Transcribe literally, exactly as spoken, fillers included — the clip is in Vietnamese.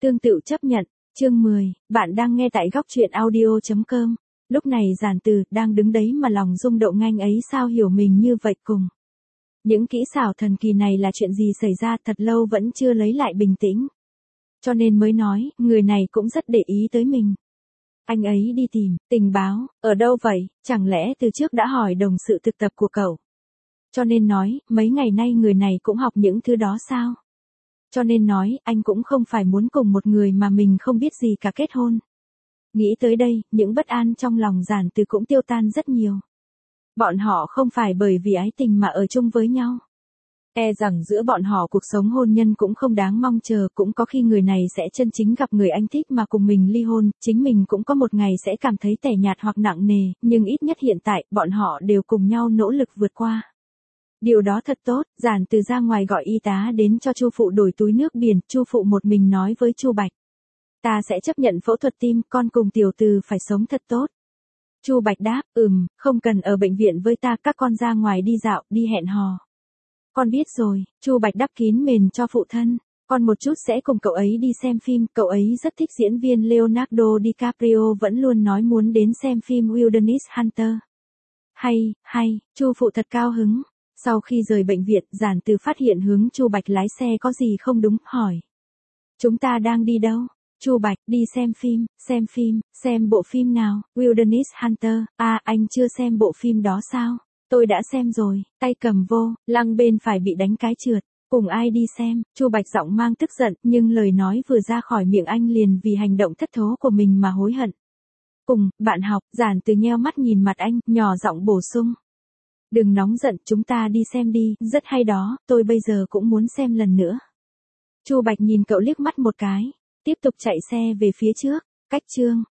Tương tự chấp nhận, chương mười, bạn đang nghe tại góc truyện audio chấm com. Lúc này Giản Từ đang đứng đấy mà lòng rung động nganh ấy sao hiểu mình như vậy cùng. Những kỹ xảo thần kỳ này là chuyện gì xảy ra thật lâu vẫn chưa lấy lại bình tĩnh. Cho nên mới nói, người này cũng rất để ý tới mình. Anh ấy đi tìm, tình báo, ở đâu vậy, chẳng lẽ từ trước đã hỏi đồng sự thực tập của cậu. Cho nên nói, mấy ngày nay người này cũng học những thứ đó sao? Cho nên nói, anh cũng không phải muốn cùng một người mà mình không biết gì cả kết hôn. Nghĩ tới đây, những bất an trong lòng Giản Từ cũng tiêu tan rất nhiều. Bọn họ không phải bởi vì ái tình mà ở chung với nhau. E rằng giữa bọn họ cuộc sống hôn nhân cũng không đáng mong chờ, cũng có khi người này sẽ chân chính gặp người anh thích mà cùng mình ly hôn, chính mình cũng có một ngày sẽ cảm thấy tẻ nhạt hoặc nặng nề, nhưng ít nhất hiện tại, bọn họ đều cùng nhau nỗ lực vượt qua. Điều đó thật tốt, Giản Từ ra ngoài gọi y tá đến cho Chu phụ đổi túi nước biển, Chu phụ một mình nói với Chu Bạch. Ta sẽ chấp nhận phẫu thuật tim, con cùng tiểu Từ phải sống thật tốt. Chu Bạch đáp, ừm, không cần ở bệnh viện với ta, các con ra ngoài đi dạo, đi hẹn hò. Con biết rồi, Chu Bạch đắp kín mền cho phụ thân, con một chút sẽ cùng cậu ấy đi xem phim, cậu ấy rất thích diễn viên Leonardo DiCaprio vẫn luôn nói muốn đến xem phim Wilderness Hunter. Hay, hay, Chu phụ thật cao hứng. Sau khi rời bệnh viện, Giản Từ phát hiện hướng Chu Bạch lái xe có gì không đúng, hỏi. Chúng ta đang đi đâu? Chu Bạch, đi xem phim, xem phim, xem bộ phim nào, Wilderness Hunter, à anh chưa xem bộ phim đó sao? Tôi đã xem rồi, tay cầm vô, lăng bên phải bị đánh cái trượt, cùng ai đi xem, Chu Bạch giọng mang tức giận, nhưng lời nói vừa ra khỏi miệng anh liền vì hành động thất thố của mình mà hối hận. Cùng, bạn học, Giản Từ nheo mắt nhìn mặt anh, nhỏ giọng bổ sung. Đừng nóng giận, chúng ta đi xem đi, rất hay đó, tôi bây giờ cũng muốn xem lần nữa. Chu Bạch nhìn cậu liếc mắt một cái, tiếp tục chạy xe về phía trước, cách chương.